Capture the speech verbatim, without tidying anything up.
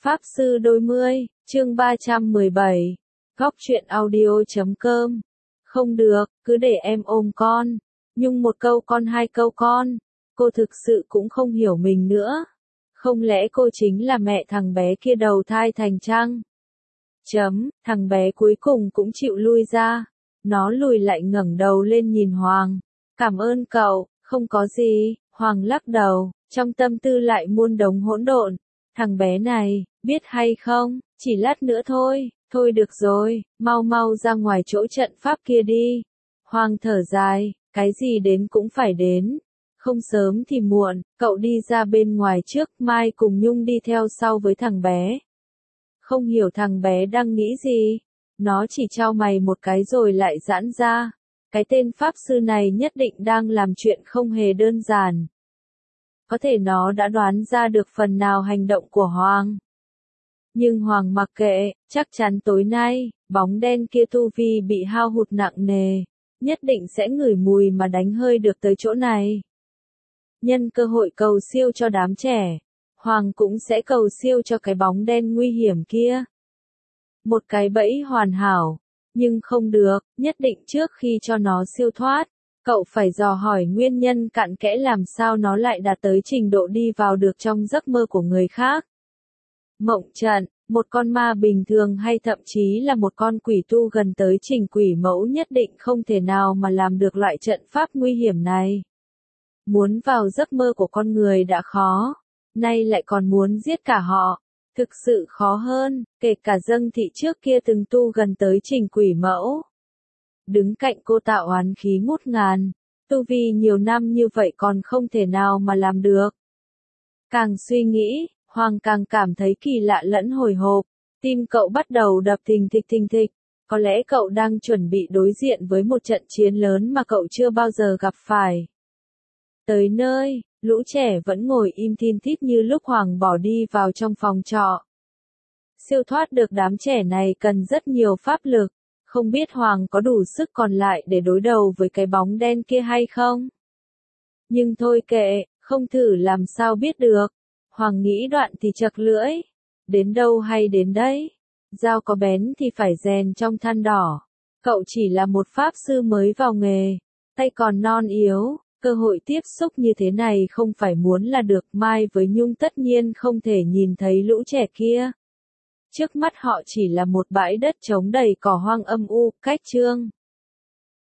Pháp Sư Đôi Mươi, chương ba trăm mười bảy, góc truyện audio chấm com. Không được, cứ để em ôm con. Nhung một câu con hai câu con. Cô thực sự cũng không hiểu mình nữa. Không lẽ cô chính là mẹ thằng bé kia đầu thai thành trăng? Chấm, thằng bé cuối cùng cũng chịu lui ra. Nó lùi lại ngẩng đầu lên nhìn Hoàng. Cảm ơn cậu, không có gì. Hoàng lắc đầu, trong tâm tư lại muôn đống hỗn độn. Thằng bé này, biết hay không, chỉ lát nữa thôi, thôi được rồi, mau mau ra ngoài chỗ trận pháp kia đi. Hoàng thở dài, cái gì đến cũng phải đến. Không sớm thì muộn, cậu đi ra bên ngoài trước, Mai cùng Nhung đi theo sau với thằng bé. Không hiểu thằng bé đang nghĩ gì. Nó chỉ chau mày một cái rồi lại giãn ra. Cái tên Pháp Sư này nhất định đang làm chuyện không hề đơn giản. Có thể nó đã đoán ra được phần nào hành động của Hoàng. Nhưng Hoàng mặc kệ, chắc chắn tối nay, bóng đen kia tu vi bị hao hụt nặng nề, nhất định sẽ ngửi mùi mà đánh hơi được tới chỗ này. Nhân cơ hội cầu siêu cho đám trẻ, Hoàng cũng sẽ cầu siêu cho cái bóng đen nguy hiểm kia. Một cái bẫy hoàn hảo, nhưng không được, nhất định trước khi cho nó siêu thoát, cậu phải dò hỏi nguyên nhân cặn kẽ làm sao nó lại đạt tới trình độ đi vào được trong giấc mơ của người khác. Mộng trận, một con ma bình thường hay thậm chí là một con quỷ tu gần tới trình quỷ mẫu nhất định không thể nào mà làm được loại trận pháp nguy hiểm này. Muốn vào giấc mơ của con người đã khó, nay lại còn muốn giết cả họ, thực sự khó hơn, kể cả Dâng Thị trước kia từng tu gần tới trình quỷ mẫu. Đứng cạnh cô tạo oán khí ngút ngàn, tu vi nhiều năm như vậy còn không thể nào mà làm được. Càng suy nghĩ, Hoàng càng cảm thấy kỳ lạ lẫn hồi hộp, tim cậu bắt đầu đập thình thịch thình thịch, có lẽ cậu đang chuẩn bị đối diện với một trận chiến lớn mà cậu chưa bao giờ gặp phải. Tới nơi, lũ trẻ vẫn ngồi im thin thít như lúc Hoàng bỏ đi vào trong phòng trọ. Siêu thoát được đám trẻ này cần rất nhiều pháp lực. Không biết Hoàng có đủ sức còn lại để đối đầu với cái bóng đen kia hay không? Nhưng thôi kệ, không thử làm sao biết được. Hoàng nghĩ đoạn thì chật lưỡi. Đến đâu hay đến đấy. Dao có bén thì phải rèn trong than đỏ. Cậu chỉ là một pháp sư mới vào nghề. Tay còn non yếu. Cơ hội tiếp xúc như thế này không phải muốn là được. Mai với Nhung tất nhiên không thể nhìn thấy lũ trẻ kia. Trước mắt họ chỉ là một bãi đất trống đầy cỏ hoang âm u, cách chương.